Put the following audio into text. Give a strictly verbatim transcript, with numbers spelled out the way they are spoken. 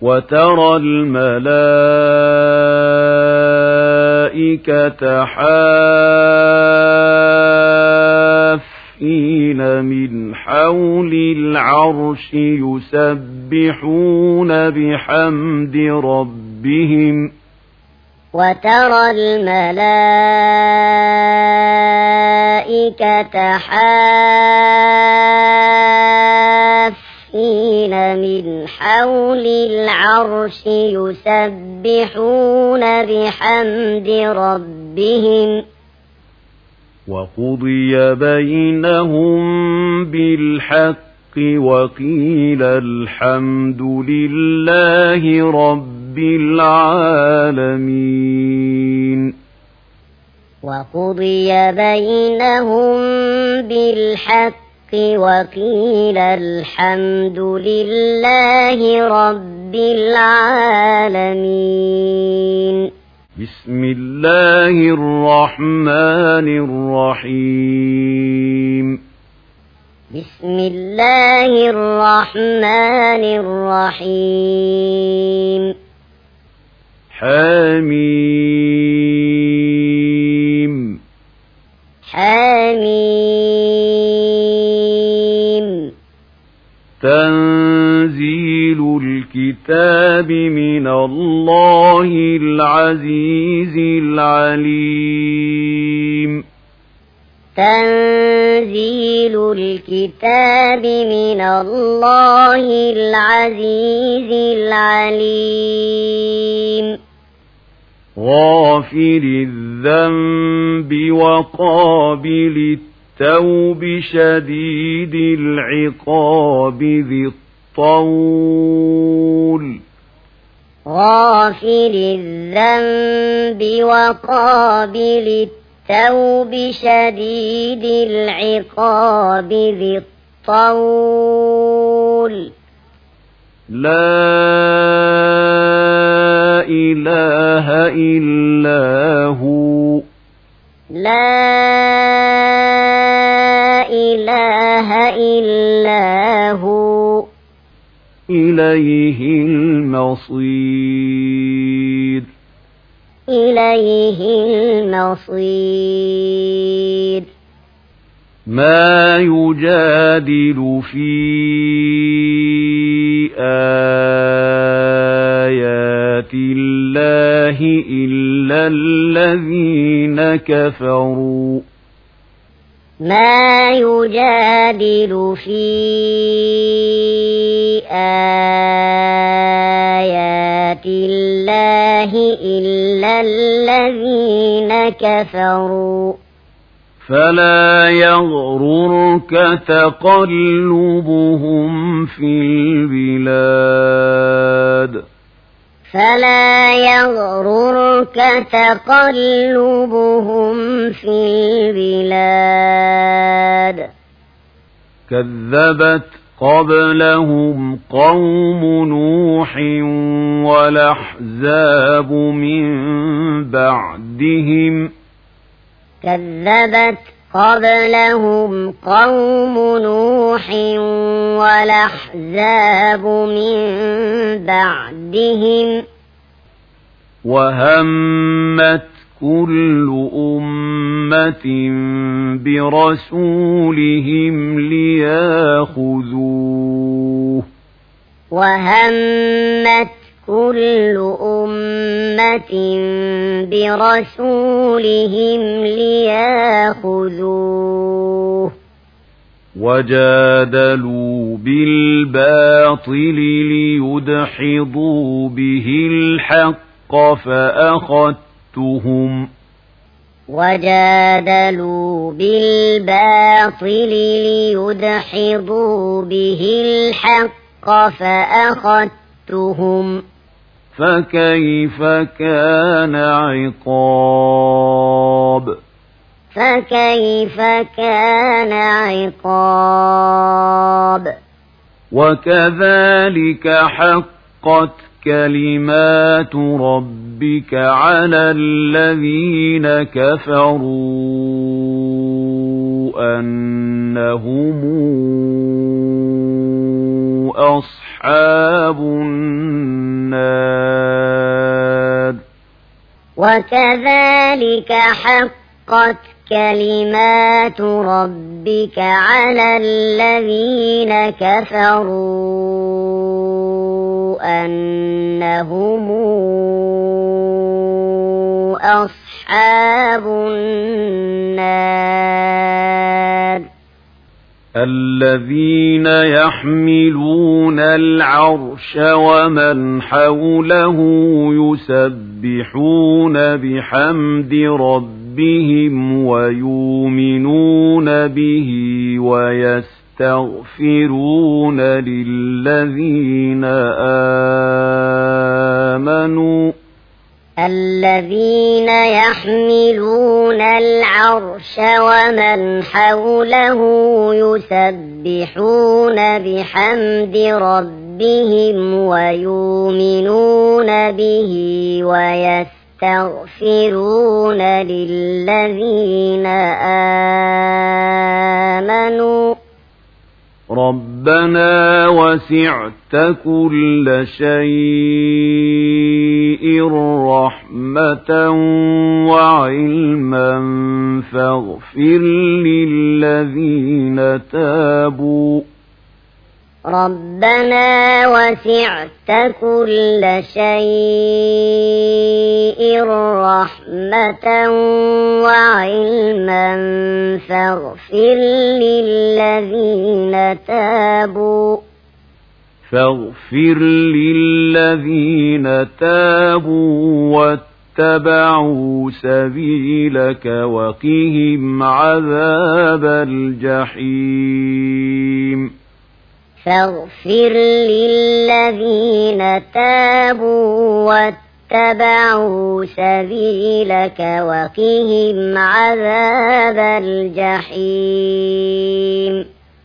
وترى الملائكة حافين من حول العرش يسبحون بحمد ربهم وترى الملائكة حافين من حول العرش يسبحون بحمد ربهم وقضي بينهم بالحق وقيل الحمد لله رب العالمين وقضي بينهم بالحق وقيل الحمد لله رب العالمين بسم الله الرحمن الرحيم بسم الله الرحمن الرحيم حميم حميم تنزيل الكتاب من الله العزيز العليم تنزيل الكتاب من الله العزيز العليم غافر الذنب وقابل التوب شديد العقاب ذي الطول غافر الذنب وقابل التوب شديد العقاب ذي الطول لا إله إلا هو لا إله إلا هو إليه المصير إليه المصير ما يجادل في آيات الله إلا الذين كفروا ما يجادل في آيات الله إلا الذين كفروا فلا يغررك تقلبهم في البلاد فلا يغررك تقلبهم في البلاد كذبت قبلهم قوم نوح والأحزاب من بعدهم كذبت قبلهم قوم نوح والأحزاب من بعدهم وهمت كل أمة برسولهم ليأخذوه وهمت كل أمة برسولهم ليأخذوه وجادلوا بالباطل ليدحضوا به الحق فأخذتهم وجادلوا بالباطل ليدحضوا به الحق فأخذتهم فكيف كان عقاب فكيف كان عقاب وكذلك حقت كلمات ربك على الذين كفروا أنهم أصحاب النار وكذلك حقت كلمات ربك على الذين كفروا أنهم أصحاب النار الذين يحملون العرش ومن حوله يسبحون بحمد ربهم ويؤمنون به ويستغفرون للذين آمنوا الذين يحملون العرش ومن حوله يسبحون بحمد ربهم ويؤمنون به ويستغفرون للذين آمنوا ربنا وسعت كل شيء رحمة وعلما فاغفر للذين تابوا ربنا وسعت كل شيء رحمة وعلما فاغفر للذين تابوا فاغفر للذين تابوا واتبعوا سبيلك وقهم عذاب الجحيم فاغفر للذين تابوا واتبعوا سبيلك وقهم عذاب الجحيم